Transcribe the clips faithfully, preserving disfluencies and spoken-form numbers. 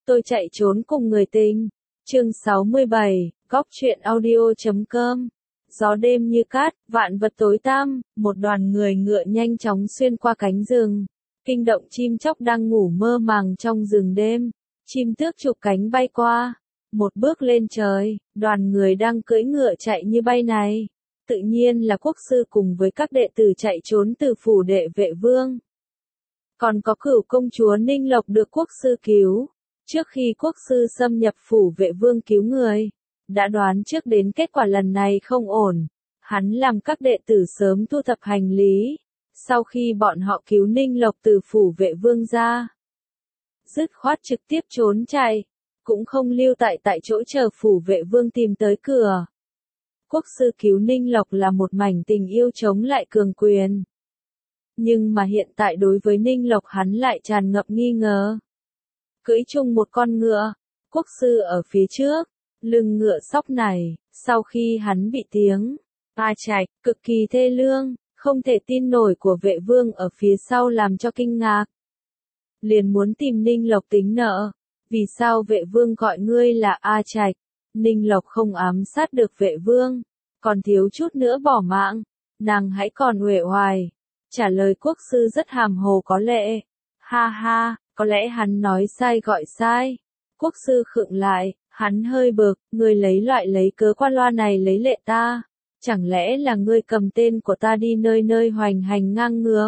Tôi chạy trốn cùng người tình. Chương sáu mươi bảy, Góc truyện audio chấm com. Gió đêm như cát, vạn vật tối tăm, một đoàn người ngựa nhanh chóng xuyên qua cánh rừng. Kinh động chim chóc đang ngủ mơ màng trong rừng đêm. Chim tước chụp cánh bay qua. Một bước lên trời, đoàn người đang cưỡi ngựa chạy như bay này. Tự nhiên là quốc sư cùng với các đệ tử chạy trốn từ phủ đệ vệ vương. Còn có cửu công chúa Ninh Lộc được quốc sư cứu. Trước khi quốc sư xâm nhập phủ vệ vương cứu người, đã đoán trước đến kết quả lần này không ổn. Hắn làm các đệ tử sớm thu thập hành lý. Sau khi bọn họ cứu Ninh Lộc từ phủ vệ vương ra, dứt khoát trực tiếp trốn chạy, cũng không lưu tại tại chỗ chờ phủ vệ vương tìm tới cửa. Quốc sư cứu Ninh Lộc là một mảnh tình yêu chống lại cường quyền. Nhưng mà hiện tại đối với Ninh Lộc hắn lại tràn ngập nghi ngờ. Cưỡi chung một con ngựa, quốc sư ở phía trước, lưng ngựa sóc này, sau khi hắn bị tiếng a chạch cực kỳ thê lương, không thể tin nổi của vệ vương ở phía sau làm cho kinh ngạc. Liền muốn tìm Ninh Lộc tính nợ, vì sao vệ vương gọi ngươi là a chạch? Ninh Lộc không ám sát được vệ vương, còn thiếu chút nữa bỏ mạng, nàng hãy còn uể oải. Trả lời quốc sư rất hàm hồ có lệ. Ha ha, có lẽ hắn nói sai gọi sai. Quốc sư khựng lại, hắn hơi bực, ngươi lấy loại lấy cớ qua loa này lấy lệ ta. Chẳng lẽ là ngươi cầm tên của ta đi nơi nơi hoành hành ngang ngược?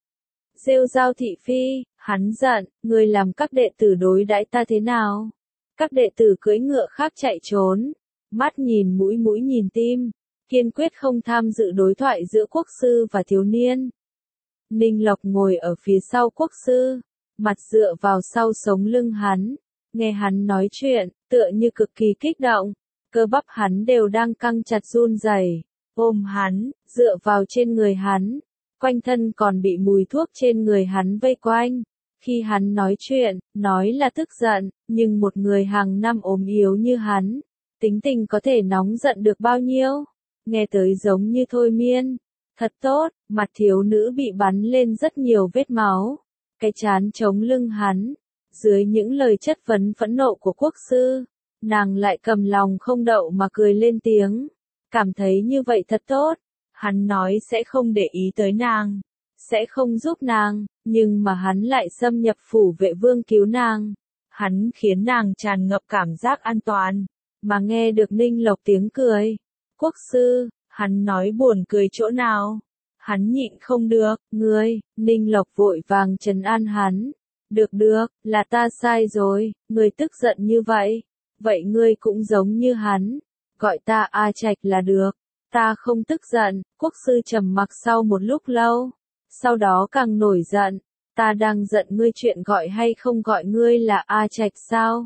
Rêu rao thị phi, hắn giận, ngươi làm các đệ tử đối đãi ta thế nào? Các đệ tử cưỡi ngựa khác chạy trốn, mắt nhìn mũi mũi nhìn tim, kiên quyết không tham dự đối thoại giữa quốc sư và thiếu niên. Ninh Lộc ngồi ở phía sau quốc sư, mặt dựa vào sau sống lưng hắn, nghe hắn nói chuyện, tựa như cực kỳ kích động, cơ bắp hắn đều đang căng chặt run rẩy, ôm hắn, dựa vào trên người hắn, quanh thân còn bị mùi thuốc trên người hắn vây quanh. Khi hắn nói chuyện, nói là tức giận, nhưng một người hàng năm ốm yếu như hắn, tính tình có thể nóng giận được bao nhiêu? Nghe tới giống như thôi miên. Thật tốt, mặt thiếu nữ bị bắn lên rất nhiều vết máu. Cái trán chống lưng hắn. Dưới những lời chất vấn phẫn nộ của quốc sư, nàng lại cầm lòng không đậu mà cười lên tiếng. Cảm thấy như vậy thật tốt. Hắn nói sẽ không để ý tới nàng, sẽ không giúp nàng, nhưng mà hắn lại xâm nhập phủ vệ vương cứu nàng. Hắn khiến nàng tràn ngập cảm giác an toàn, mà nghe được Ninh Lộc tiếng cười. Quốc sư, hắn nói buồn cười chỗ nào? Hắn nhịn không được, ngươi, Ninh Lộc vội vàng trấn an hắn. Được được, là ta sai rồi, ngươi tức giận như vậy. Vậy ngươi cũng giống như hắn, gọi ta A Trạch là được. Ta không tức giận, quốc sư trầm mặc sau một lúc lâu. Sau đó càng nổi giận, ta đang giận ngươi chuyện gọi hay không gọi ngươi là A Trạch sao?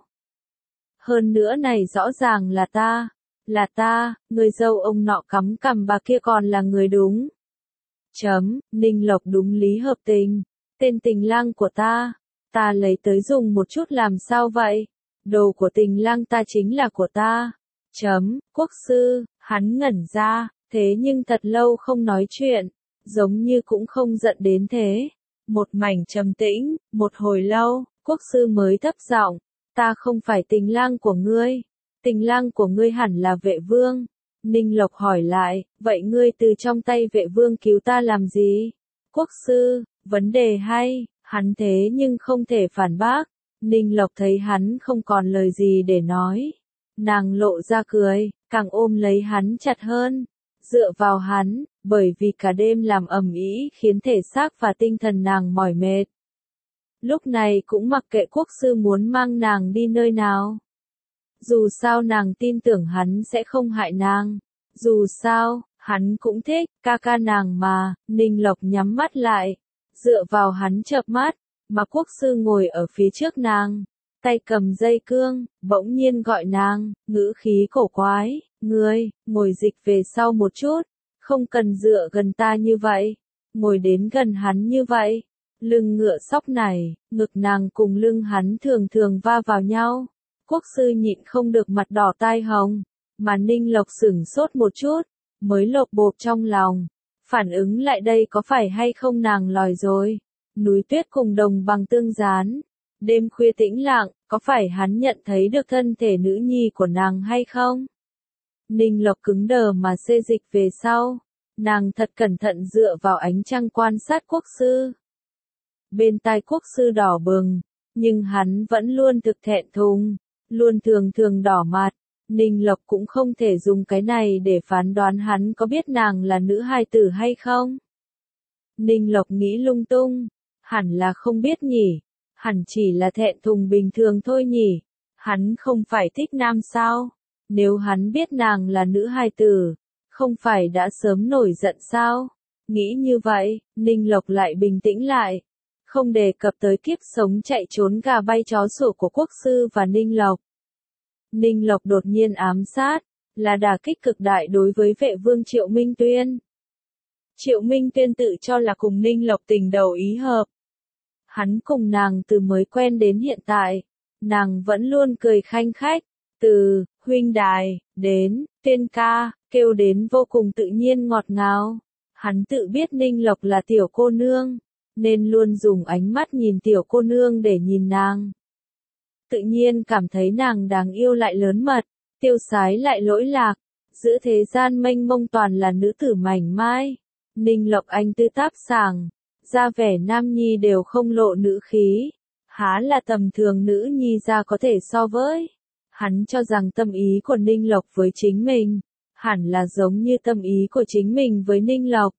Hơn nữa này rõ ràng là ta, là ta, người dâu ông nọ cắm cằm bà kia còn là người đúng. Chấm, Ninh Lộc đúng lý hợp tình, tên tình lang của ta, ta lấy tới dùng một chút làm sao vậy? Đồ của tình lang ta chính là của ta. Chấm, quốc sư, hắn ngẩn ra, thế nhưng thật lâu không nói chuyện. Giống như cũng không giận đến thế. Một mảnh trầm tĩnh, một hồi lâu, quốc sư mới thấp giọng, ta không phải tình lang của ngươi. Tình lang của ngươi hẳn là vệ vương. Ninh Lộc hỏi lại, vậy ngươi từ trong tay vệ vương cứu ta làm gì? Quốc sư, vấn đề hay, hắn thế nhưng không thể phản bác. Ninh Lộc thấy hắn không còn lời gì để nói. Nàng lộ ra cười, càng ôm lấy hắn chặt hơn. Dựa vào hắn, bởi vì cả đêm làm ầm ĩ khiến thể xác và tinh thần nàng mỏi mệt. Lúc này cũng mặc kệ quốc sư muốn mang nàng đi nơi nào. Dù sao nàng tin tưởng hắn sẽ không hại nàng. Dù sao, hắn cũng thích, ca ca nàng mà. Ninh Lộc nhắm mắt lại, dựa vào hắn chợp mắt, mà quốc sư ngồi ở phía trước nàng. Tay cầm dây cương, bỗng nhiên gọi nàng, ngữ khí cổ quái, ngươi, ngồi dịch về sau một chút, không cần dựa gần ta như vậy, ngồi đến gần hắn như vậy. Lưng ngựa sóc này, ngực nàng cùng lưng hắn thường thường va vào nhau. Quốc sư nhịn không được mặt đỏ tai hồng, mà Ninh Lộc sửng sốt một chút, mới lột bột trong lòng. Phản ứng lại đây có phải hay không nàng lòi rồi. Núi tuyết cùng đồng bằng tương gián. Đêm khuya tĩnh lặng, có phải hắn nhận thấy được thân thể nữ nhi của nàng hay không? Ninh Lộc cứng đờ mà xê dịch về sau. Nàng thật cẩn thận dựa vào ánh trăng quan sát quốc sư. Bên tai quốc sư đỏ bừng, nhưng hắn vẫn luôn thực thẹn thùng, luôn thường thường đỏ mặt. Ninh Lộc cũng không thể dùng cái này để phán đoán hắn có biết nàng là nữ hài tử hay không. Ninh Lộc nghĩ lung tung, hẳn là không biết nhỉ, hẳn chỉ là thẹn thùng bình thường thôi nhỉ, hắn không phải thích nam sao, nếu hắn biết nàng là nữ hài tử, không phải đã sớm nổi giận sao, nghĩ như vậy, Ninh Lộc lại bình tĩnh lại, không đề cập tới kiếp sống chạy trốn gà bay chó sủa của quốc sư và Ninh Lộc. Ninh Lộc đột nhiên ám sát, là đả kích cực đại đối với vệ vương Triệu Minh Tuyên. Triệu Minh Tuyên tự cho là cùng Ninh Lộc tình đầu ý hợp. Hắn cùng nàng từ mới quen đến hiện tại, nàng vẫn luôn cười khanh khách, từ huynh đài đến Tuyên ca, kêu đến vô cùng tự nhiên ngọt ngào. Hắn tự biết Ninh Lộc là tiểu cô nương, nên luôn dùng ánh mắt nhìn tiểu cô nương để nhìn nàng. Tự nhiên cảm thấy nàng đáng yêu lại lớn mật, tiêu sái lại lỗi lạc, giữa thế gian mênh mông toàn là nữ tử mảnh mai. Ninh Lộc anh tư táp sảng, ra vẻ nam nhi đều không lộ nữ khí, há là tầm thường nữ nhi ra có thể so với. Hắn cho rằng tâm ý của Ninh Lộc với chính mình, hẳn là giống như tâm ý của chính mình với Ninh Lộc.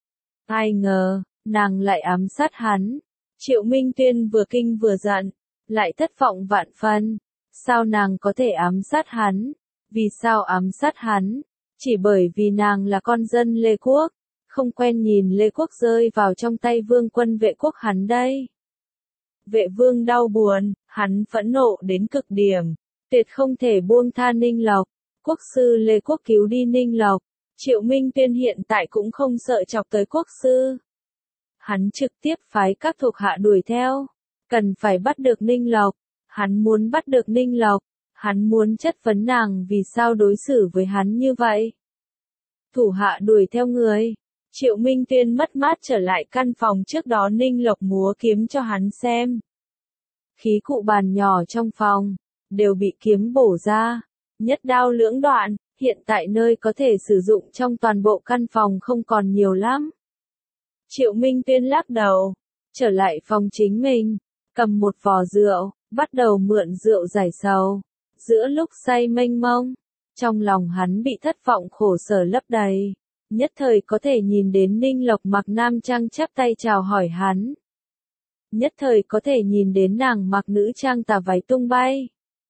Ai ngờ, nàng lại ám sát hắn. Triệu Minh Tuyên vừa kinh vừa giận, lại thất vọng vạn phân. Sao nàng có thể ám sát hắn? Vì sao ám sát hắn? Chỉ bởi vì nàng là con dân Lê Quốc, không quen nhìn Lê Quốc rơi vào trong tay vương quân vệ quốc hắn đây. Vệ vương đau buồn, hắn phẫn nộ đến cực điểm, tuyệt không thể buông tha Ninh Lộc. Quốc sư Lê Quốc cứu đi Ninh Lộc, Triệu Minh Tuyên hiện tại cũng không sợ chọc tới quốc sư. Hắn trực tiếp phái các thuộc hạ đuổi theo, cần phải bắt được Ninh Lộc, hắn muốn bắt được Ninh Lộc, hắn muốn chất vấn nàng vì sao đối xử với hắn như vậy. Thủ hạ đuổi theo người, Triệu Minh Tuyên mất mát trở lại căn phòng trước đó Ninh Lộc múa kiếm cho hắn xem. Khí cụ bàn nhỏ trong phòng, đều bị kiếm bổ ra, nhất đao lưỡng đoạn, hiện tại nơi có thể sử dụng trong toàn bộ căn phòng không còn nhiều lắm. Triệu Minh Tuyên lắc đầu, trở lại phòng chính mình, cầm một vò rượu, bắt đầu mượn rượu giải sầu. Giữa lúc say mênh mông, trong lòng hắn bị thất vọng khổ sở lấp đầy, nhất thời có thể nhìn đến Ninh Lộc mặc nam trang chắp tay chào hỏi hắn. Nhất thời có thể nhìn đến nàng mặc nữ trang tà váy tung bay.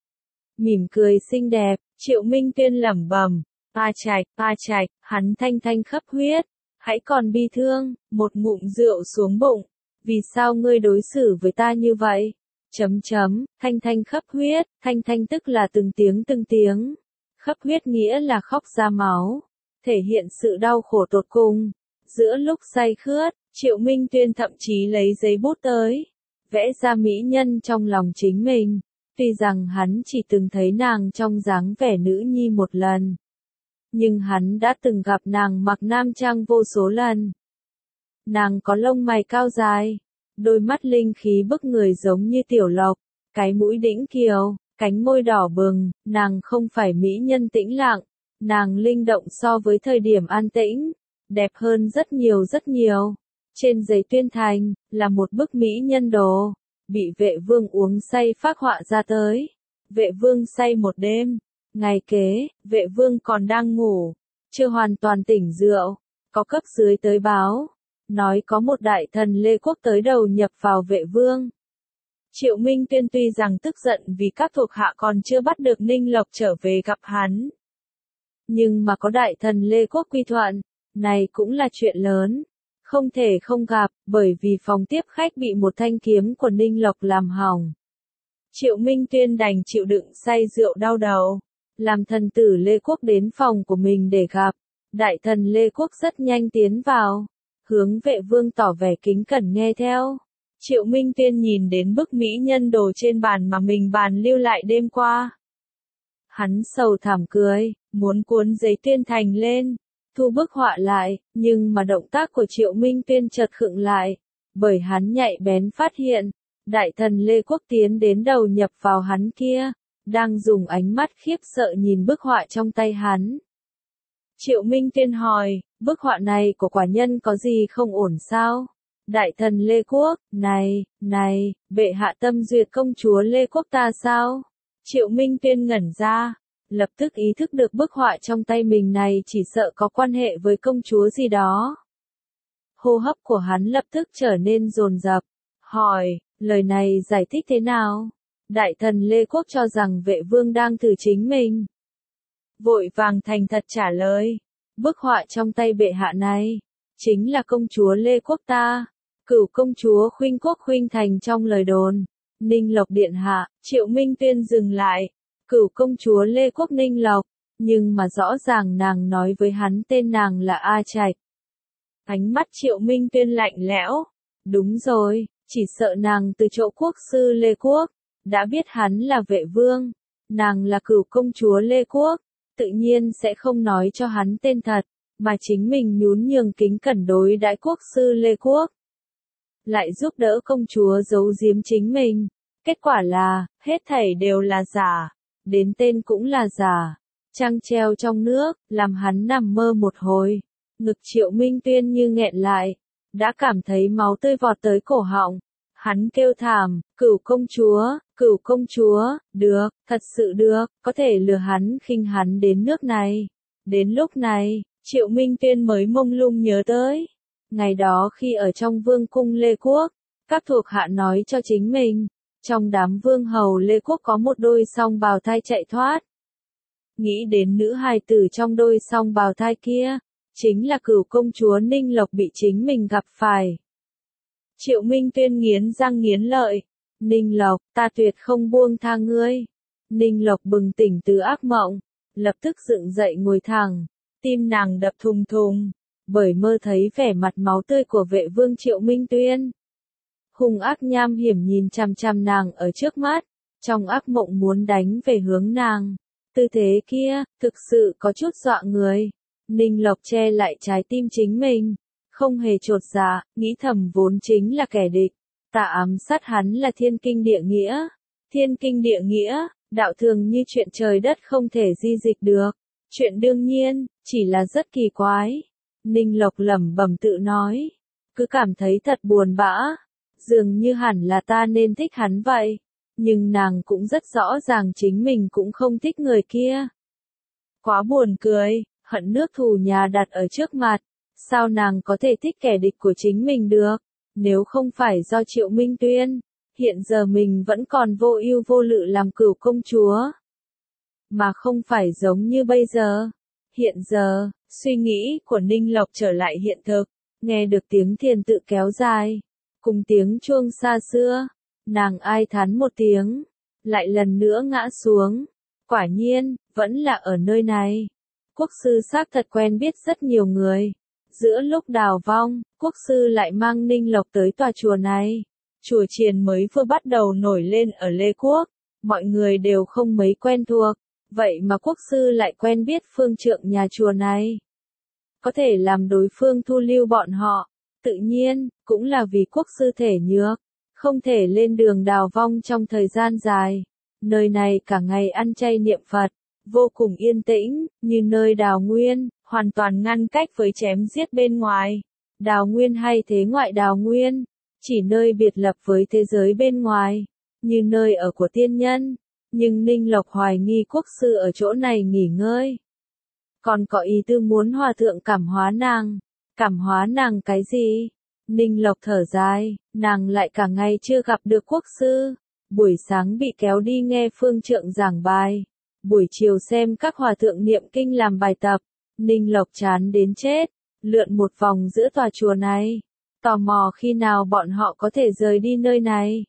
Mỉm cười xinh đẹp, Triệu Minh Tuyên lẩm bẩm, "A Trạch, A Trạch", hắn thanh thanh khấp huyết, "Hãy còn bi thương", một ngụm rượu xuống bụng, "Vì sao ngươi đối xử với ta như vậy?" Chấm chấm, thanh thanh khấp huyết, thanh thanh tức là từng tiếng từng tiếng. Khấp huyết nghĩa là khóc ra máu, thể hiện sự đau khổ tột cùng. Giữa lúc say khướt, Triệu Minh Tuyên thậm chí lấy giấy bút tới, vẽ ra mỹ nhân trong lòng chính mình. Tuy rằng hắn chỉ từng thấy nàng trong dáng vẻ nữ nhi một lần, nhưng hắn đã từng gặp nàng mặc nam trang vô số lần. Nàng có lông mày cao dài, đôi mắt linh khí bức người giống như tiểu lộc, cái mũi đĩnh kiều, cánh môi đỏ bừng, nàng không phải mỹ nhân tĩnh lặng, nàng linh động so với thời điểm an tĩnh, đẹp hơn rất nhiều rất nhiều. Trên giấy tuyên thành, là một bức mỹ nhân đồ, bị vệ vương uống say phác họa ra tới. Vệ vương say một đêm, ngày kế, vệ vương còn đang ngủ, chưa hoàn toàn tỉnh rượu, có cấp dưới tới báo, nói có một đại thần Lê Quốc tới đầu nhập vào vệ vương. Triệu Minh Tuyên tuy rằng tức giận vì các thuộc hạ còn chưa bắt được Ninh Lộc trở về gặp hắn, nhưng mà có đại thần Lê Quốc quy thuận, này cũng là chuyện lớn, không thể không gặp, bởi vì phòng tiếp khách bị một thanh kiếm của Ninh Lộc làm hỏng. Triệu Minh Tuyên đành chịu đựng say rượu đau đầu, làm thần tử Lê Quốc đến phòng của mình để gặp. Đại thần Lê Quốc rất nhanh tiến vào, hướng vệ vương tỏ vẻ kính cẩn nghe theo. Triệu Minh Tuyên nhìn đến bức mỹ nhân đồ trên bàn mà mình bàn lưu lại đêm qua. Hắn sầu thảm cười, muốn cuốn giấy tuyên thành lên, thu bức họa lại, nhưng mà động tác của Triệu Minh Tuyên chợt khựng lại, bởi hắn nhạy bén phát hiện, Đại thần Lê Quốc tiến đến đầu nhập vào hắn kia, đang dùng ánh mắt khiếp sợ nhìn bức họa trong tay hắn. Triệu Minh Tuyên hỏi, bức họa này của quả nhân có gì không ổn sao? Đại thần Lê Quốc, này, này, bệ hạ tâm duyệt công chúa Lê Quốc ta sao? Triệu Minh Tuyên ngẩn ra, lập tức ý thức được bức họa trong tay mình này chỉ sợ có quan hệ với công chúa gì đó. Hô hấp của hắn lập tức trở nên dồn dập, hỏi, lời này giải thích thế nào? Đại thần Lê Quốc cho rằng vệ vương đang thử chính mình. Vội vàng thành thật trả lời, bức họa trong tay bệ hạ này, chính là công chúa Lê Quốc ta, cửu công chúa Khuynh Quốc Khuynh Thành trong lời đồn. Ninh Lộc điện hạ, Triệu Minh Tuyên dừng lại, cửu công chúa Lê Quốc Ninh Lộc, nhưng mà rõ ràng nàng nói với hắn tên nàng là A Trạch. Ánh mắt Triệu Minh Tuyên lạnh lẽo, đúng rồi, chỉ sợ nàng từ chỗ quốc sư Lê Quốc, đã biết hắn là vệ vương, nàng là cửu công chúa Lê Quốc, tự nhiên sẽ không nói cho hắn tên thật, mà chính mình nhún nhường kính cẩn đối đãi quốc sư Lê Quốc. Lại giúp đỡ công chúa giấu giếm chính mình, kết quả là, hết thảy đều là giả, đến tên cũng là giả, trăng treo trong nước, làm hắn nằm mơ một hồi, ngực Triệu Minh Tuyên như nghẹn lại, đã cảm thấy máu tươi vọt tới cổ họng, hắn kêu thảm, cửu công chúa, cửu công chúa, được, thật sự được, có thể lừa hắn khinh hắn đến nước này. Đến lúc này, Triệu Minh Tuyên mới mông lung nhớ tới. Ngày đó khi ở trong vương cung Lê Quốc, các thuộc hạ nói cho chính mình, trong đám vương hầu Lê Quốc có một đôi song bào thai chạy thoát. Nghĩ đến nữ hài tử trong đôi song bào thai kia, chính là cửu công chúa Ninh Lộc bị chính mình gặp phải. Triệu Minh Tuyên nghiến răng nghiến lợi, Ninh Lộc, ta tuyệt không buông tha ngươi. Ninh Lộc bừng tỉnh từ ác mộng, lập tức dựng dậy ngồi thẳng, tim nàng đập thùng thùng, bởi mơ thấy vẻ mặt máu tươi của vệ vương Triệu Minh Tuyên. Hung ác nham hiểm nhìn chằm chằm nàng ở trước mắt, trong ác mộng muốn đánh về hướng nàng. Tư thế kia, thực sự có chút dọa người. Ninh Lộc che lại trái tim chính mình, không hề chột dạ, nghĩ thầm vốn chính là kẻ địch. Ta ám sát hắn là thiên kinh địa nghĩa. Thiên kinh địa nghĩa, đạo thường như chuyện trời đất không thể di dịch được. Chuyện đương nhiên, chỉ là rất kỳ quái. Ninh Lộc lẩm bẩm tự nói, cứ cảm thấy thật buồn bã, dường như hẳn là ta nên thích hắn vậy, nhưng nàng cũng rất rõ ràng chính mình cũng không thích người kia. Quá buồn cười, hận nước thù nhà đặt ở trước mặt, sao nàng có thể thích kẻ địch của chính mình được, nếu không phải do Triệu Minh Tuyên, hiện giờ mình vẫn còn vô ưu vô lự làm cửu công chúa, mà không phải giống như bây giờ. Hiện giờ, suy nghĩ của Ninh Lộc trở lại hiện thực, nghe được tiếng thiền tự kéo dài, cùng tiếng chuông xa xưa, nàng ai thán một tiếng, lại lần nữa ngã xuống. Quả nhiên, vẫn là ở nơi này. Quốc sư xác thật quen biết rất nhiều người. Giữa lúc đào vong, quốc sư lại mang Ninh Lộc tới tòa chùa này. Chùa chiền mới vừa bắt đầu nổi lên ở Lê Quốc, mọi người đều không mấy quen thuộc. Vậy mà quốc sư lại quen biết phương trượng nhà chùa này. Có thể làm đối phương thu lưu bọn họ, tự nhiên, cũng là vì quốc sư thể nhược, không thể lên đường đào vong trong thời gian dài. Nơi này cả ngày ăn chay niệm Phật, vô cùng yên tĩnh, như nơi đào nguyên, hoàn toàn ngăn cách với chém giết bên ngoài. Đào nguyên hay thế ngoại đào nguyên, chỉ nơi biệt lập với thế giới bên ngoài, như nơi ở của tiên nhân. Nhưng Ninh Lộc hoài nghi quốc sư ở chỗ này nghỉ ngơi. Còn có ý tư muốn hòa thượng cảm hóa nàng. Cảm hóa nàng cái gì? Ninh Lộc thở dài, nàng lại cả ngày chưa gặp được quốc sư. Buổi sáng bị kéo đi nghe phương trượng giảng bài. Buổi chiều xem các hòa thượng niệm kinh làm bài tập. Ninh Lộc chán đến chết, lượn một vòng giữa tòa chùa này. Tò mò khi nào bọn họ có thể rời đi nơi này.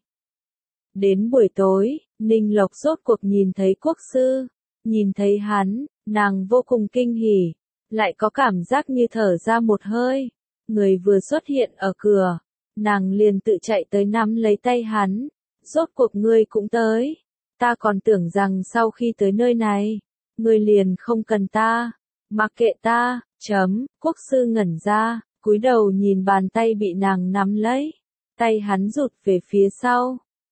Đến buổi tối, Ninh Lộc rốt cuộc nhìn thấy quốc sư, nhìn thấy hắn, nàng vô cùng kinh hỉ, lại có cảm giác như thở ra một hơi. Người vừa xuất hiện ở cửa, nàng liền tự chạy tới nắm lấy tay hắn, rốt cuộc ngươi cũng tới, ta còn tưởng rằng sau khi tới nơi này, ngươi liền không cần ta, mặc kệ ta, chấm, quốc sư ngẩn ra, cúi đầu nhìn bàn tay bị nàng nắm lấy, tay hắn rụt về phía sau.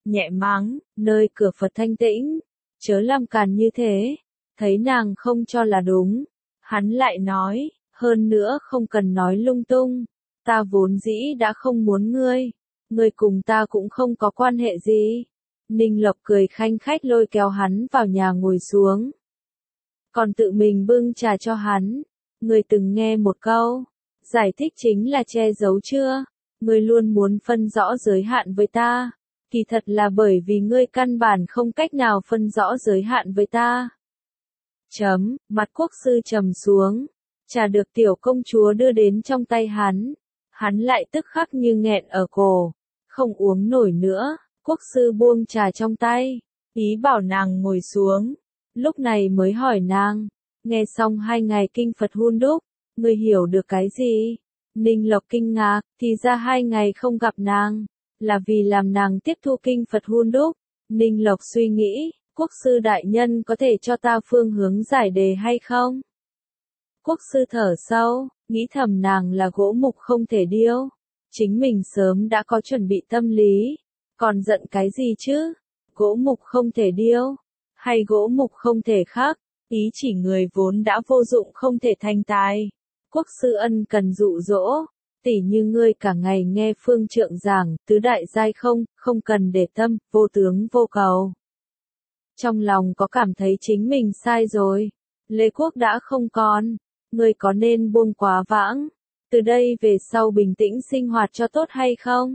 nhẹ mắng, nơi cửa Phật thanh tĩnh, chớ làm càn như thế. Thấy nàng không cho là đúng, hắn lại nói, hơn nữa không cần nói lung tung, ta vốn dĩ đã không muốn ngươi, ngươi cùng ta cũng không có quan hệ gì. Ninh Lộc cười khanh khách lôi kéo hắn vào nhà ngồi xuống. Còn tự mình bưng trà cho hắn, ngươi từng nghe một câu, giải thích chính là che giấu chưa, ngươi luôn muốn phân rõ giới hạn với ta, kỳ thật là bởi vì ngươi căn bản không cách nào phân rõ giới hạn với ta. Chấm, mặt quốc sư trầm xuống, trà được tiểu công chúa đưa đến trong tay hắn, hắn lại tức khắc như nghẹn ở cổ, không uống nổi nữa, quốc sư buông trà trong tay, ý bảo nàng ngồi xuống, lúc này mới hỏi nàng, nghe xong hai ngày kinh Phật hun đúc, ngươi hiểu được cái gì? Ninh Lộc kinh ngạc, thì ra hai ngày không gặp nàng, là vì làm nàng tiếp thu kinh Phật hun đúc. Ninh Lộc suy nghĩ, quốc sư đại nhân có thể cho ta phương hướng giải đề hay không? Quốc sư thở sâu, nghĩ thầm nàng là gỗ mục không thể điêu. Chính mình sớm đã có chuẩn bị tâm lý, còn giận cái gì chứ? Gỗ mục không thể điêu, hay gỗ mục không thể khắc, ý chỉ người vốn đã vô dụng không thể thành tài. Quốc sư ân cần dụ dỗ, tỉ như ngươi cả ngày nghe phương trượng giảng, tứ đại giai không, không cần để tâm, vô tướng vô cầu. Trong lòng có cảm thấy chính mình sai rồi, Lê Quốc đã không còn, ngươi có nên buông quá vãng, từ đây về sau bình tĩnh sinh hoạt cho tốt hay không?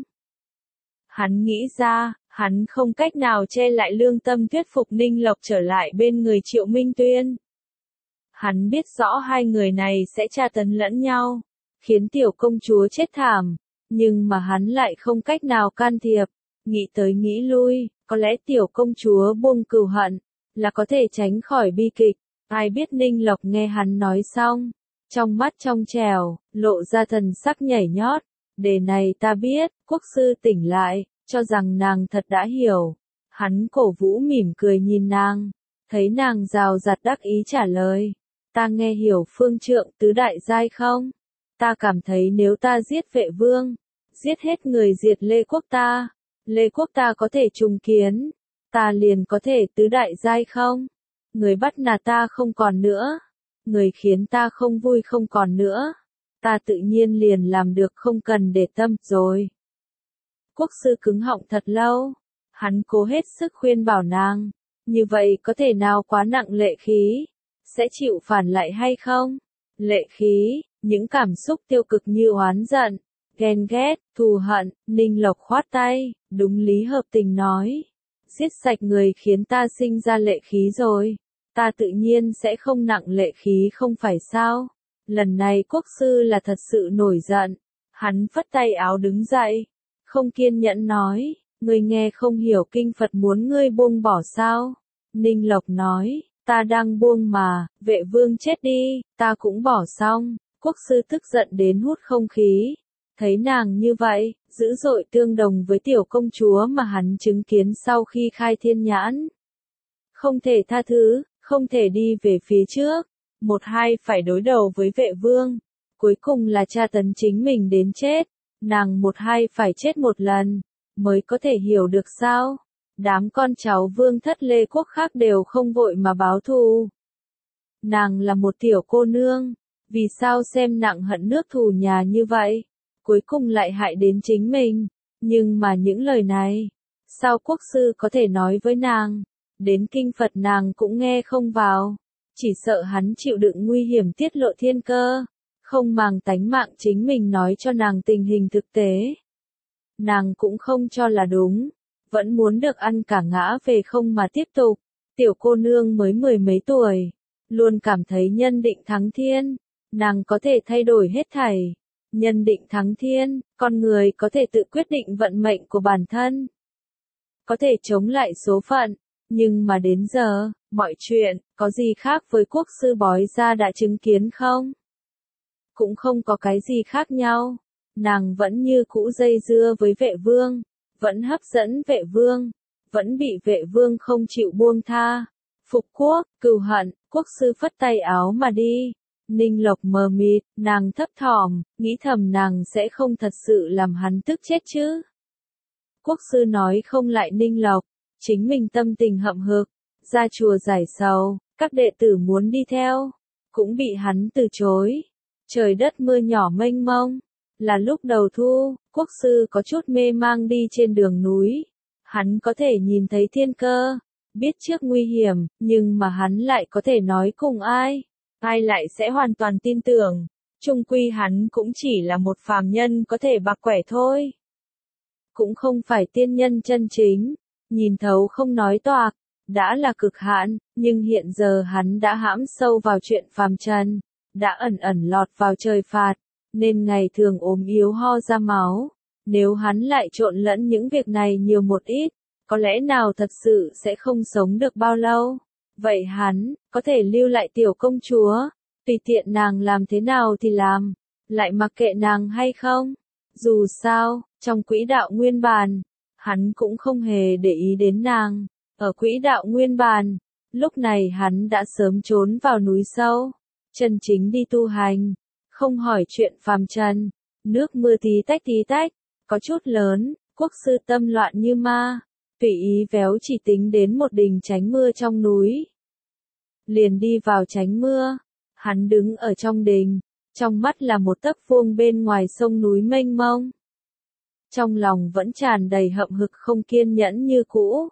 Hắn nghĩ ra, hắn không cách nào che lại lương tâm thuyết phục Ninh Lộc trở lại bên người Triệu Minh Tuyên. Hắn biết rõ hai người này sẽ tra tấn lẫn nhau, khiến tiểu công chúa chết thảm, nhưng mà hắn lại không cách nào can thiệp, nghĩ tới nghĩ lui, có lẽ tiểu công chúa buông cừu hận, là có thể tránh khỏi bi kịch. Ai biết Ninh Lộc nghe hắn nói xong, trong mắt trong trẻo, lộ ra thần sắc nhảy nhót, đề này ta biết, quốc sư tỉnh lại, cho rằng nàng thật đã hiểu. Hắn cổ vũ mỉm cười nhìn nàng, thấy nàng rào rạt đắc ý trả lời, ta nghe hiểu phương trượng tứ đại giai không? Ta cảm thấy nếu ta giết vệ vương, giết hết người diệt Lê Quốc ta, Lê Quốc ta có thể trùng kiến, ta liền có thể tứ đại giai không? Người bắt nạt ta không còn nữa, người khiến ta không vui không còn nữa, ta tự nhiên liền làm được không cần để tâm rồi. Quốc sư cứng họng thật lâu, hắn cố hết sức khuyên bảo nàng, như vậy có thể nào quá nặng lệ khí, sẽ chịu phản lại hay không? Lệ khí, những cảm xúc tiêu cực như oán giận, ghen ghét, thù hận, Ninh Lộc khoát tay, đúng lý hợp tình nói, giết sạch người khiến ta sinh ra lệ khí rồi, ta tự nhiên sẽ không nặng lệ khí không phải sao? Lần này quốc sư là thật sự nổi giận, hắn phất tay áo đứng dậy, không kiên nhẫn nói, ngươi nghe không hiểu kinh Phật muốn ngươi buông bỏ sao? Ninh Lộc nói, ta đang buông mà, vệ vương chết đi, ta cũng bỏ xong. Quốc sư tức giận đến hút không khí, thấy nàng như vậy, dữ dội tương đồng với tiểu công chúa mà hắn chứng kiến sau khi khai thiên nhãn. Không thể tha thứ, không thể đi về phía trước, một hai phải đối đầu với vệ vương, cuối cùng là tra tấn chính mình đến chết, nàng một hai phải chết một lần, mới có thể hiểu được sao? Đám con cháu vương thất Lê Quốc khác đều không vội mà báo thù. Nàng là một tiểu cô nương, vì sao xem nặng hận nước thù nhà như vậy, cuối cùng lại hại đến chính mình, nhưng mà những lời này, sao quốc sư có thể nói với nàng, đến kinh Phật nàng cũng nghe không vào, chỉ sợ hắn chịu đựng nguy hiểm tiết lộ thiên cơ, không màng tánh mạng chính mình nói cho nàng tình hình thực tế. Nàng cũng không cho là đúng, vẫn muốn được ăn cả ngã về không mà tiếp tục, tiểu cô nương mới mười mấy tuổi, luôn cảm thấy nhân định thắng thiên, nàng có thể thay đổi hết thảy. Nhân định thắng thiên, con người có thể tự quyết định vận mệnh của bản thân, có thể chống lại số phận, nhưng mà đến giờ, mọi chuyện, có gì khác với quốc sư bói ra đã chứng kiến không? Cũng không có cái gì khác nhau, nàng vẫn như cũ dây dưa với vệ vương, vẫn hấp dẫn vệ vương, vẫn bị vệ vương không chịu buông tha. Phục quốc, cừu hận, quốc sư phất tay áo mà đi. Ninh Lộc mờ mịt, nàng thấp thỏm, nghĩ thầm nàng sẽ không thật sự làm hắn tức chết chứ. Quốc sư nói không lại Ninh Lộc, chính mình tâm tình hậm hực, ra chùa giải sầu, các đệ tử muốn đi theo, cũng bị hắn từ chối. Trời đất mưa nhỏ mênh mông, là lúc đầu thu, quốc sư có chút mê mang đi trên đường núi. Hắn có thể nhìn thấy thiên cơ, biết trước nguy hiểm, nhưng mà hắn lại có thể nói cùng ai, ai lại sẽ hoàn toàn tin tưởng. Chung quy hắn cũng chỉ là một phàm nhân có thể bạc quẻ thôi. Cũng không phải tiên nhân chân chính, nhìn thấu không nói toạc, đã là cực hạn, nhưng hiện giờ hắn đã hãm sâu vào chuyện phàm trần, đã ẩn ẩn lọt vào trời phạt, nên ngày thường ốm yếu ho ra máu. Nếu hắn lại trộn lẫn những việc này nhiều một ít, có lẽ nào thật sự sẽ không sống được bao lâu. Vậy hắn, có thể lưu lại tiểu công chúa, tùy tiện nàng làm thế nào thì làm, lại mặc kệ nàng hay không? Dù sao, trong quỹ đạo nguyên bàn, hắn cũng không hề để ý đến nàng. Ở quỹ đạo nguyên bàn, lúc này hắn đã sớm trốn vào núi sâu, chân chính đi tu hành, không hỏi chuyện phàm trần. Nước mưa tí tách tí tách, có chút lớn, quốc sư tâm loạn như ma, tùy ý véo chỉ tính đến một đình tránh mưa trong núi. Liền đi vào tránh mưa, hắn đứng ở trong đình, trong mắt là một tấc vuông bên ngoài sông núi mênh mông. Trong lòng vẫn tràn đầy hậm hực không kiên nhẫn như cũ.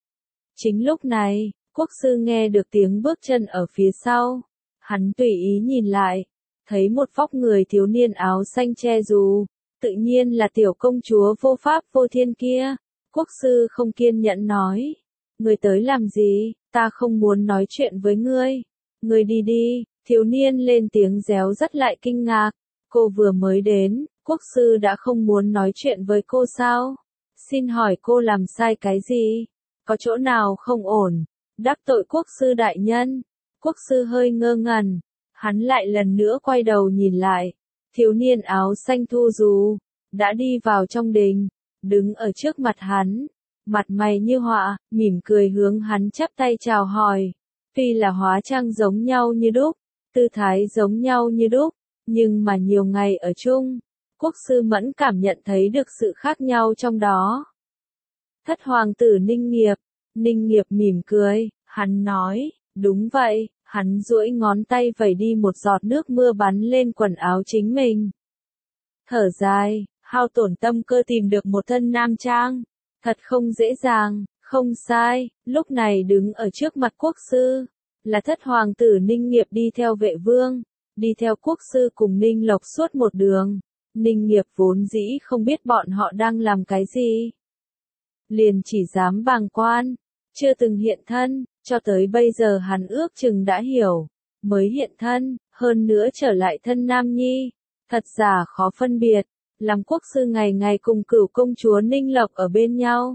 Chính lúc này, quốc sư nghe được tiếng bước chân ở phía sau. Hắn tùy ý nhìn lại, thấy một vóc người thiếu niên áo xanh che dù, tự nhiên là tiểu công chúa vô pháp vô thiên kia. Quốc sư không kiên nhẫn nói, ngươi tới làm gì, ta không muốn nói chuyện với ngươi. Ngươi đi đi, thiếu niên lên tiếng réo rất lại kinh ngạc, cô vừa mới đến, quốc sư đã không muốn nói chuyện với cô sao? Xin hỏi cô làm sai cái gì? Có chỗ nào không ổn? Đắc tội quốc sư đại nhân. Quốc sư hơi ngơ ngẩn, hắn lại lần nữa quay đầu nhìn lại, thiếu niên áo xanh thu dù, đã đi vào trong đình, đứng ở trước mặt hắn, mặt mày như họa, mỉm cười hướng hắn chắp tay chào hỏi. Tuy là hóa trang giống nhau như đúc, tư thái giống nhau như đúc, nhưng mà nhiều ngày ở chung, quốc sư mẫn cảm nhận thấy được sự khác nhau trong đó. Thất hoàng tử Ninh Nghiệp, Ninh Nghiệp mỉm cười, hắn nói, đúng vậy, hắn duỗi ngón tay vẩy đi một giọt nước mưa bắn lên quần áo chính mình. Thở dài, hao tổn tâm cơ tìm được một thân nam trang, thật không dễ dàng, không sai, lúc này đứng ở trước mặt quốc sư, là thất hoàng tử Ninh Nghiệp đi theo vệ vương, đi theo quốc sư cùng Ninh Lộc suốt một đường. Ninh Nghiệp vốn dĩ không biết bọn họ đang làm cái gì, liền chỉ dám bàng quan, chưa từng hiện thân, cho tới bây giờ hắn ước chừng đã hiểu, mới hiện thân, hơn nữa trở lại thân nam nhi, thật giả khó phân biệt, làm quốc sư ngày ngày cùng cửu công chúa Ninh Lộc ở bên nhau.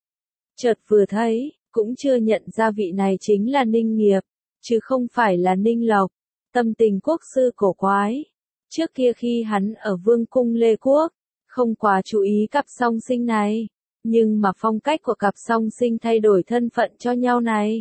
Chợt vừa thấy, cũng chưa nhận ra vị này chính là Ninh Nghiệp, chứ không phải là Ninh Lộc. Tâm tình quốc sư cổ quái. Trước kia khi hắn ở vương cung Lê Quốc, không quá chú ý cặp song sinh này, nhưng mà phong cách của cặp song sinh thay đổi thân phận cho nhau này.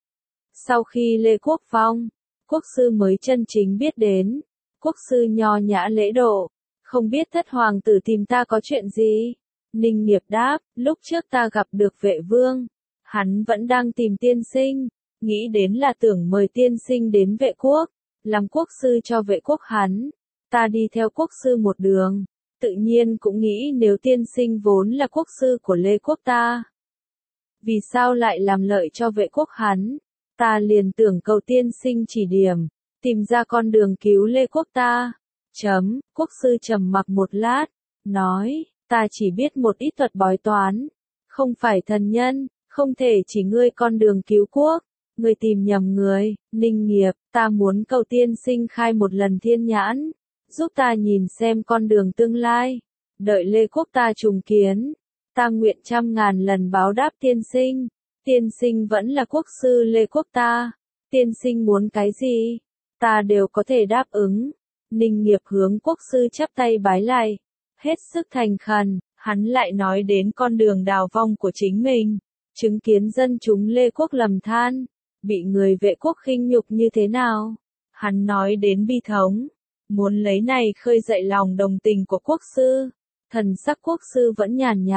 Sau khi Lê Quốc phong, quốc sư mới chân chính biết đến, quốc sư nho nhã lễ độ, không biết thất hoàng tử tìm ta có chuyện gì. Ninh Nghiệp đáp, lúc trước ta gặp được vệ vương, hắn vẫn đang tìm tiên sinh, nghĩ đến là tưởng mời tiên sinh đến vệ quốc, làm quốc sư cho vệ quốc hắn. Ta đi theo quốc sư một đường, tự nhiên cũng nghĩ nếu tiên sinh vốn là quốc sư của Lê Quốc ta, vì sao lại làm lợi cho vệ quốc hắn, ta liền tưởng cầu tiên sinh chỉ điểm, tìm ra con đường cứu Lê Quốc ta. Chấm, quốc sư trầm mặc một lát, nói, ta chỉ biết một ít thuật bói toán, không phải thần nhân, không thể chỉ ngươi con đường cứu quốc. Ngươi tìm nhầm người, Ninh Nghiệp, ta muốn cầu tiên sinh khai một lần thiên nhãn, giúp ta nhìn xem con đường tương lai, đợi Lê Quốc ta trùng kiến, ta nguyện trăm ngàn lần báo đáp tiên sinh, tiên sinh vẫn là quốc sư Lê Quốc ta, tiên sinh muốn cái gì, ta đều có thể đáp ứng. Ninh Nghiệp hướng quốc sư chắp tay bái lại, hết sức thành khẩn, hắn lại nói đến con đường đào vong của chính mình, chứng kiến dân chúng Lê Quốc lầm than, bị người vệ quốc khinh nhục như thế nào. Hắn nói đến bi thống, muốn lấy này khơi dậy lòng đồng tình của quốc sư. Thần sắc quốc sư vẫn nhàn nhạt,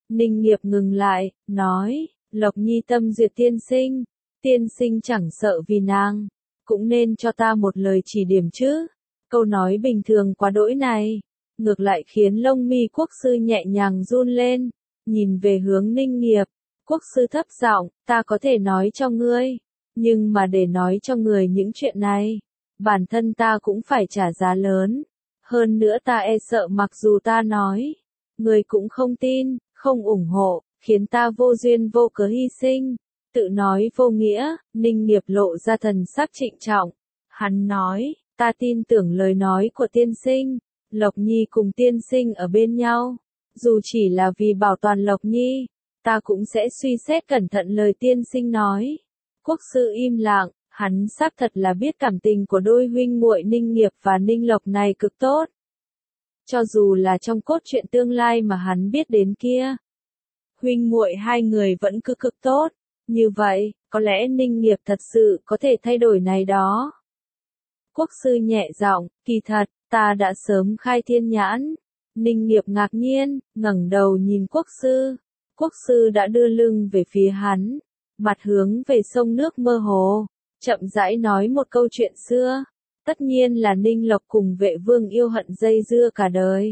Ninh Nghiệp ngừng lại, nói, Lộc Nhi tâm duyệt tiên sinh, tiên sinh chẳng sợ vì nàng, cũng nên cho ta một lời chỉ điểm chứ. Câu nói bình thường quá đỗi này, ngược lại khiến lông mi quốc sư nhẹ nhàng run lên, nhìn về hướng Ninh Nghiệp. Quốc sư thấp giọng, ta có thể nói cho ngươi, nhưng mà để nói cho người những chuyện này, bản thân ta cũng phải trả giá lớn. Hơn nữa ta e sợ mặc dù ta nói, người cũng không tin, không ủng hộ, khiến ta vô duyên vô cớ hy sinh. Tự nói vô nghĩa, Ninh Nghiệp lộ ra thần sắc trịnh trọng. Hắn nói, ta tin tưởng lời nói của tiên sinh, Lộc Nhi cùng tiên sinh ở bên nhau. Dù chỉ là vì bảo toàn Lộc Nhi, ta cũng sẽ suy xét cẩn thận lời tiên sinh nói. Quốc sư im lặng, hắn xác thật là biết cảm tình của đôi huynh muội Ninh Nghiệp và Ninh Lộc này cực tốt. Cho dù là trong cốt truyện tương lai mà hắn biết đến kia, huynh muội hai người vẫn cứ cực tốt. Như vậy, có lẽ Ninh Nghiệp thật sự có thể thay đổi này đó. Quốc sư nhẹ giọng, kỳ thật, ta đã sớm khai thiên nhãn. Ninh Nghiệp ngạc nhiên, ngẩng đầu nhìn quốc sư. Quốc sư đã đưa lưng về phía hắn, mặt hướng về sông nước mơ hồ, chậm rãi nói một câu chuyện xưa. Tất nhiên là Ninh Lộc cùng Vệ Vương yêu hận dây dưa cả đời.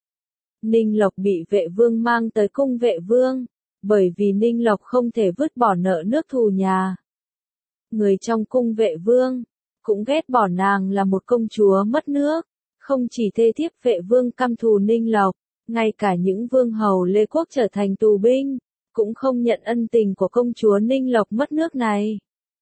Ninh Lộc bị Vệ Vương mang tới cung Vệ Vương, bởi vì Ninh Lộc không thể vứt bỏ nợ nước thù nhà. Người trong cung Vệ Vương cũng ghét bỏ nàng là một công chúa mất nước, không chỉ thê thiếp Vệ Vương căm thù Ninh Lộc, ngay cả những vương hầu Lê Quốc trở thành tù binh, cũng không nhận ân tình của công chúa Ninh Lộc mất nước này.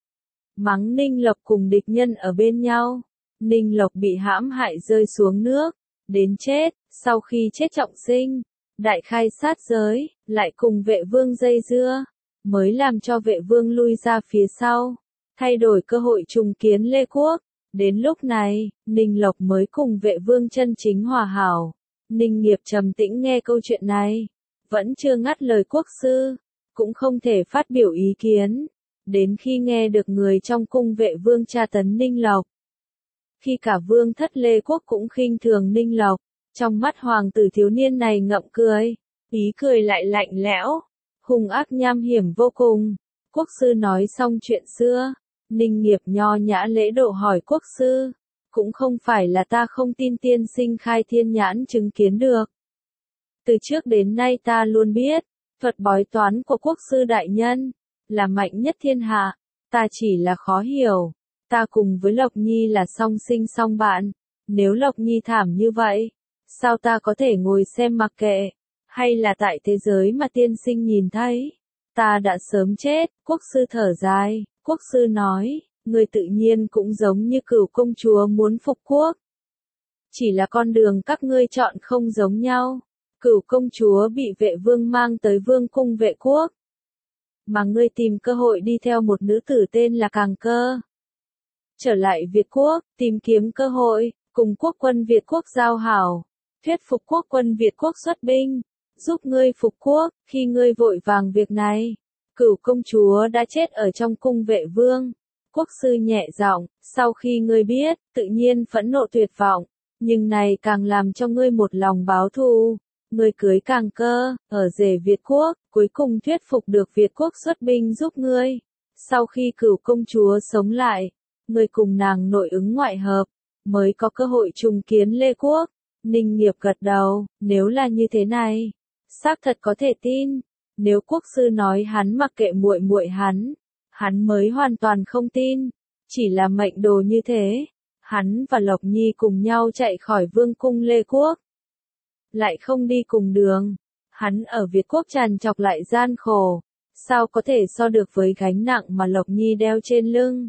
Mắng Ninh Lộc cùng địch nhân ở bên nhau, Ninh Lộc bị hãm hại rơi xuống nước, đến chết, sau khi chết trọng sinh, đại khai sát giới, lại cùng Vệ Vương dây dưa, mới làm cho Vệ Vương lui ra phía sau, thay đổi cơ hội trùng kiến Lê Quốc. Đến lúc này, Ninh Lộc mới cùng Vệ Vương chân chính hòa hảo. Ninh Nghiệp trầm tĩnh nghe câu chuyện này, vẫn chưa ngắt lời quốc sư, cũng không thể phát biểu ý kiến. Đến khi nghe được người trong cung Vệ Vương tra tấn Ninh Lộc, khi cả vương thất Lê Quốc cũng khinh thường Ninh Lộc, trong mắt hoàng tử thiếu niên này ngậm cười, ý cười lại lạnh lẽo, hung ác nham hiểm vô cùng. Quốc sư nói xong chuyện xưa, Ninh Nghiệp nho nhã lễ độ hỏi quốc sư, cũng không phải là ta không tin tiên sinh khai thiên nhãn chứng kiến được. Từ trước đến nay ta luôn biết, thuật bói toán của quốc sư đại nhân là mạnh nhất thiên hạ, ta chỉ là khó hiểu. Ta cùng với Lộc Nhi là song sinh song bạn, nếu Lộc Nhi thảm như vậy, sao ta có thể ngồi xem mặc kệ, hay là tại thế giới mà tiên sinh nhìn thấy, ta đã sớm chết. Quốc sư thở dài, quốc sư nói, người tự nhiên cũng giống như Cửu công chúa muốn phục quốc. Chỉ là con đường các ngươi chọn không giống nhau, Cửu công chúa bị Vệ Vương mang tới vương cung Vệ Quốc, mà ngươi tìm cơ hội đi theo một nữ tử tên là Càng Cơ. Trở lại Việt Quốc, tìm kiếm cơ hội, cùng quốc quân Việt Quốc giao hảo, thuyết phục quốc quân Việt Quốc xuất binh, giúp ngươi phục quốc. Khi ngươi vội vàng việc này, Cửu công chúa đã chết ở trong cung Vệ Vương. Quốc sư nhẹ giọng, sau khi ngươi biết, tự nhiên phẫn nộ tuyệt vọng, nhưng này càng làm cho ngươi một lòng báo thù. Ngươi cưới Càng Cơ, ở rể Việt Quốc, cuối cùng thuyết phục được Việt Quốc xuất binh giúp ngươi. Sau khi Cửu công chúa sống lại, ngươi cùng nàng nội ứng ngoại hợp, mới có cơ hội trùng kiến Lê Quốc. Ninh Nghiệp gật đầu, nếu là như thế này, xác thật có thể tin. Nếu quốc sư nói hắn mặc kệ muội muội hắn, hắn mới hoàn toàn không tin. Chỉ là mệnh đồ như thế, hắn và Lộc Nhi cùng nhau chạy khỏi vương cung Lê Quốc, lại không đi cùng đường. Hắn ở Việt Quốc tràn trọc lại gian khổ, sao có thể so được với gánh nặng mà Lộc Nhi đeo trên lưng.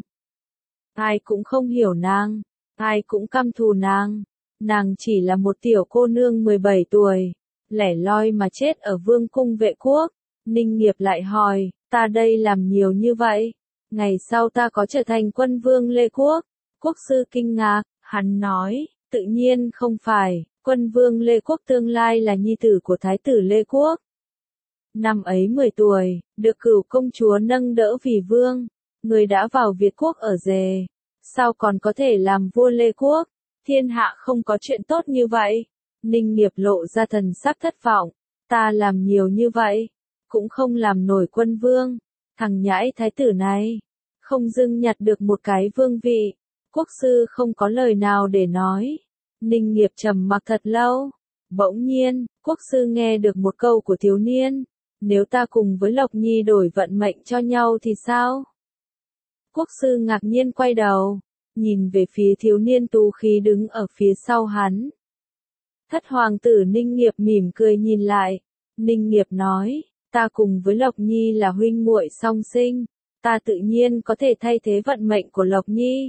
Ai cũng không hiểu nàng, ai cũng căm thù nàng. Nàng chỉ là một tiểu cô nương mười bảy tuổi, lẻ loi mà chết ở vương cung Vệ Quốc. Ninh Nghiệp lại hỏi, ta đây làm nhiều như vậy, ngày sau ta có trở thành quân vương Lê Quốc? Quốc sư kinh ngạc, hắn nói, tự nhiên không phải, quân vương Lê Quốc tương lai là nhi tử của thái tử Lê Quốc. Năm ấy mười tuổi, được Cửu công chúa nâng đỡ vì vương, người đã vào Việt Quốc ở rể, sao còn có thể làm vua Lê Quốc? Thiên hạ không có chuyện tốt như vậy. Ninh Nghiệp lộ ra thần sắc thất vọng, Ta làm nhiều như vậy, cũng không làm nổi quân vương. Thằng nhãi thái tử này, không dưng nhặt được một cái vương vị. Quốc sư không có lời nào để nói. Ninh Nghiệp trầm mặc thật lâu. Bỗng nhiên, quốc sư nghe được một câu của thiếu niên. Nếu ta cùng với Lộc Nhi đổi vận mệnh cho nhau thì sao? Quốc sư ngạc nhiên quay đầu, nhìn về phía thiếu niên tú khí đứng ở phía sau hắn. Thất hoàng tử Ninh Nghiệp mỉm cười nhìn lại. Ninh Nghiệp nói, ta cùng với Lộc Nhi là huynh muội song sinh, ta tự nhiên có thể thay thế vận mệnh của Lộc Nhi.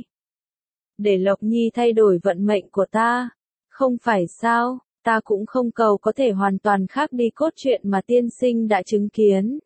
Để Lộc Nhi thay đổi vận mệnh của ta, không phải sao, ta cũng không cầu có thể hoàn toàn khác đi cốt truyện mà tiên sinh đã chứng kiến.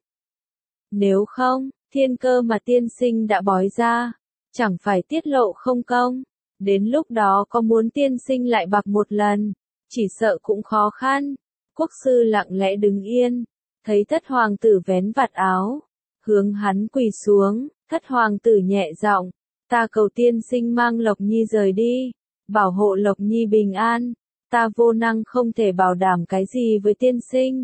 Nếu không, thiên cơ mà tiên sinh đã bói ra, chẳng phải tiết lộ không công, đến lúc đó có muốn tiên sinh lại bạc một lần, chỉ sợ cũng khó khăn. Quốc sư lặng lẽ đứng yên, thấy thất hoàng tử vén vạt áo, hướng hắn quỳ xuống, thất hoàng tử nhẹ giọng, ta cầu tiên sinh mang Lộc Nhi rời đi, bảo hộ Lộc Nhi bình an, ta vô năng không thể bảo đảm cái gì với tiên sinh.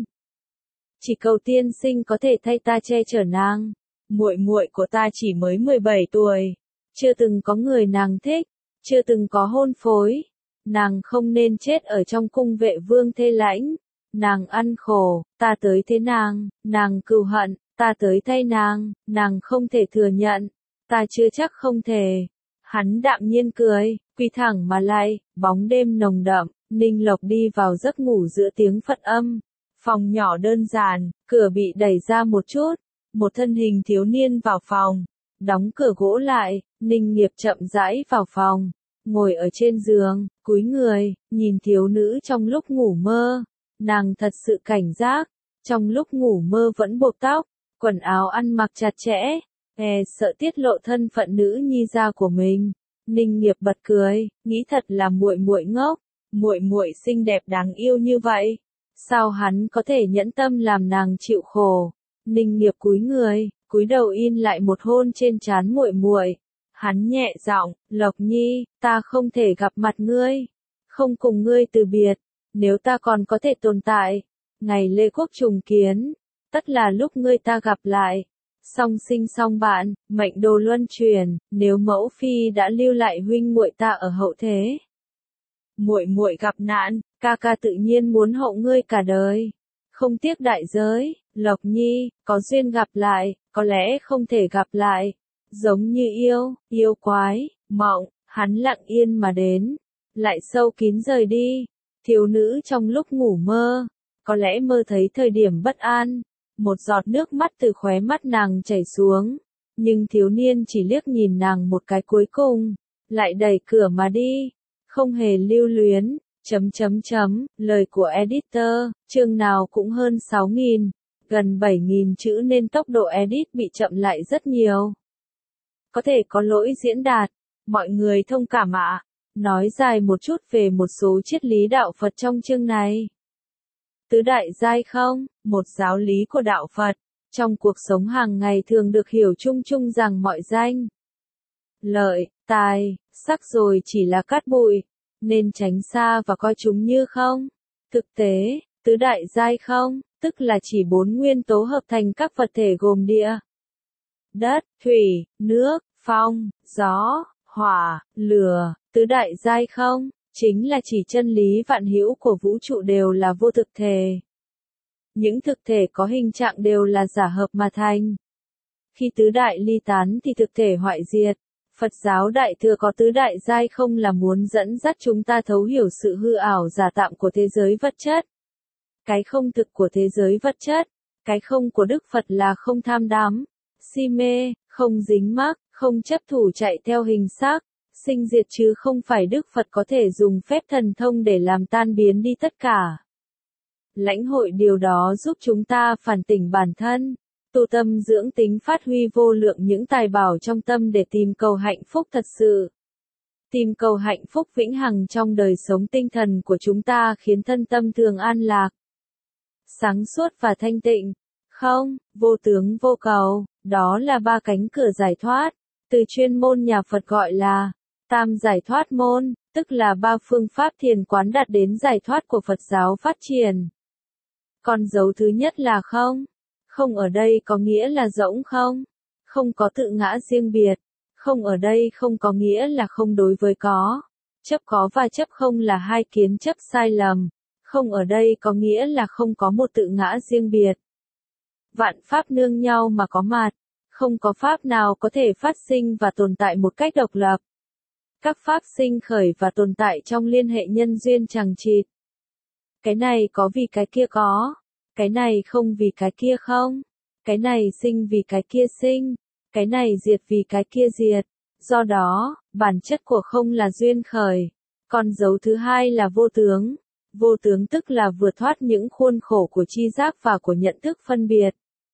Chỉ cầu tiên sinh có thể thay ta che chở nàng, muội muội của ta chỉ mới mười bảy tuổi, chưa từng có người nàng thích, chưa từng có hôn phối, nàng không nên chết ở trong cung vệ vương thê lãnh. Nàng ăn khổ, ta tới thế nàng, nàng cừu hận, ta tới thay nàng, nàng không thể thừa nhận, ta chưa chắc không thể. Hắn đạm nhiên cười, quỳ thẳng mà lại, bóng đêm nồng đậm, Ninh Lộc đi vào giấc ngủ giữa tiếng Phật âm. Phòng nhỏ đơn giản, cửa bị đẩy ra một chút, một thân hình thiếu niên vào phòng, đóng cửa gỗ lại, Ninh Nghiệp chậm rãi vào phòng, ngồi ở trên giường, cúi người, nhìn thiếu nữ trong lúc ngủ mơ. Nàng thật sự cảnh giác, trong lúc ngủ mơ vẫn buộc tóc, quần áo ăn mặc chặt chẽ, e sợ tiết lộ thân phận nữ nhi gia của mình. Ninh Nghiệp bật cười, nghĩ thật là muội muội ngốc, muội muội xinh đẹp đáng yêu như vậy, sao hắn có thể nhẫn tâm làm nàng chịu khổ? Ninh Nghiệp cúi người, cúi đầu in lại một hôn trên trán muội muội. Hắn nhẹ giọng, Lộc Nhi, ta không thể gặp mặt ngươi, không cùng ngươi từ biệt. Nếu ta còn có thể tồn tại, ngày Lê Quốc trùng kiến, tất là lúc ngươi ta gặp lại, song sinh song bạn, mệnh đồ luân truyền, nếu mẫu phi đã lưu lại huynh muội ta ở hậu thế. Muội muội gặp nạn, ca ca tự nhiên muốn hậu ngươi cả đời, không tiếc đại giới. Lộc Nhi, có duyên gặp lại, có lẽ không thể gặp lại, giống như yêu, yêu quái, mộng, hắn lặng yên mà đến, lại sâu kín rời đi. Thiếu nữ trong lúc ngủ mơ, có lẽ mơ thấy thời điểm bất an, một giọt nước mắt từ khóe mắt nàng chảy xuống, nhưng thiếu niên chỉ liếc nhìn nàng một cái cuối cùng, lại đẩy cửa mà đi, không hề lưu luyến, chấm chấm chấm, lời của editor, chương nào cũng hơn sáu nghìn, gần bảy nghìn chữ nên tốc độ edit bị chậm lại rất nhiều. Có thể có lỗi diễn đạt, mọi người thông cảm ạ. Nói dài một chút về một số triết lý đạo Phật trong chương này. Tứ đại giai không, một giáo lý của đạo Phật, trong cuộc sống hàng ngày thường được hiểu chung chung rằng mọi danh, lợi, tài, sắc rồi chỉ là cát bụi, nên tránh xa và coi chúng như không. Thực tế, tứ đại giai không, tức là chỉ bốn nguyên tố hợp thành các vật thể gồm địa, đất, thủy, nước, phong, gió, hỏa, lửa. Tứ đại giai không, chính là chỉ chân lý vạn hữu của vũ trụ đều là vô thực thể. Những thực thể có hình trạng đều là giả hợp mà thành. Khi tứ đại ly tán thì thực thể hoại diệt. Phật giáo Đại Thừa có tứ đại giai không là muốn dẫn dắt chúng ta thấu hiểu sự hư ảo giả tạm của thế giới vật chất. Cái không thực của thế giới vật chất, cái không của Đức Phật là không tham đắm, si mê, không dính mắc, không chấp thủ chạy theo hình xác. Sinh diệt chứ không phải Đức Phật có thể dùng phép thần thông để làm tan biến đi tất cả. Lãnh hội điều đó giúp chúng ta phản tỉnh bản thân, tu tâm dưỡng tính phát huy vô lượng những tài bảo trong tâm để tìm cầu hạnh phúc thật sự. Tìm cầu hạnh phúc vĩnh hằng trong đời sống tinh thần của chúng ta khiến thân tâm thường an lạc, sáng suốt và thanh tịnh. Không, vô tướng vô cầu, đó là ba cánh cửa giải thoát, từ chuyên môn nhà Phật gọi là Tam giải thoát môn, tức là ba phương pháp thiền quán đạt đến giải thoát của Phật giáo phát triển. Con dấu thứ nhất là không. Không ở đây có nghĩa là rỗng không. Không có tự ngã riêng biệt. Không ở đây không có nghĩa là không đối với có. Chấp có và chấp không là hai kiến chấp sai lầm. Không ở đây có nghĩa là không có một tự ngã riêng biệt. Vạn pháp nương nhau mà có mặt. Không có pháp nào có thể phát sinh và tồn tại một cách độc lập. Các pháp sinh khởi và tồn tại trong liên hệ nhân duyên chằng chịt. Cái này có vì cái kia có. Cái này không vì cái kia không. Cái này sinh vì cái kia sinh. Cái này diệt vì cái kia diệt. Do đó, bản chất của không là duyên khởi. Còn dấu thứ hai là vô tướng. Vô tướng tức là vượt thoát những khuôn khổ của tri giác và của nhận thức phân biệt.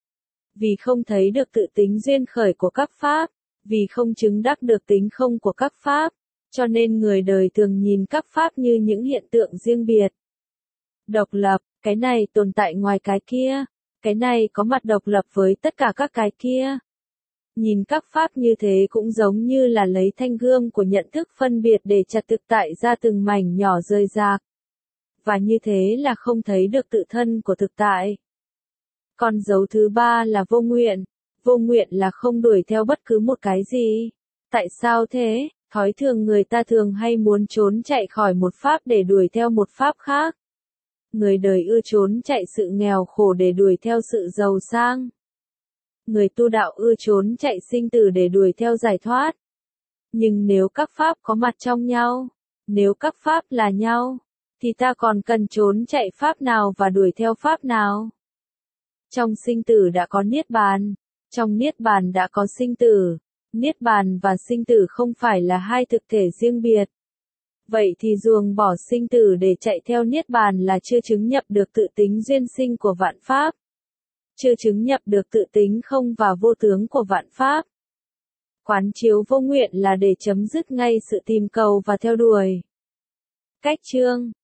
Vì không thấy được tự tính duyên khởi của các pháp, vì không chứng đắc được tính không của các pháp, cho nên người đời thường nhìn các pháp như những hiện tượng riêng biệt. Độc lập, cái này tồn tại ngoài cái kia, cái này có mặt độc lập với tất cả các cái kia. Nhìn các pháp như thế cũng giống như là lấy thanh gươm của nhận thức phân biệt để chặt thực tại ra từng mảnh nhỏ rời rạc. Và như thế là không thấy được tự thân của thực tại. Còn dấu thứ ba là vô nguyện. Vô nguyện là không đuổi theo bất cứ một cái gì. Tại sao thế? Thói thường người ta thường hay muốn trốn chạy khỏi một pháp để đuổi theo một pháp khác. Người đời ưa trốn chạy sự nghèo khổ để đuổi theo sự giàu sang. Người tu đạo ưa trốn chạy sinh tử để đuổi theo giải thoát. Nhưng nếu các pháp có mặt trong nhau, nếu các pháp là nhau, thì ta còn cần trốn chạy pháp nào và đuổi theo pháp nào? Trong sinh tử đã có niết bàn, trong niết bàn đã có sinh tử. Niết bàn và sinh tử không phải là hai thực thể riêng biệt. Vậy thì ruồng bỏ sinh tử để chạy theo niết bàn là chưa chứng nhập được tự tính duyên sinh của vạn pháp. Chưa chứng nhập được tự tính không và vô tướng của vạn pháp. Quán chiếu vô nguyện là để chấm dứt ngay sự tìm cầu và theo đuổi. Cách chương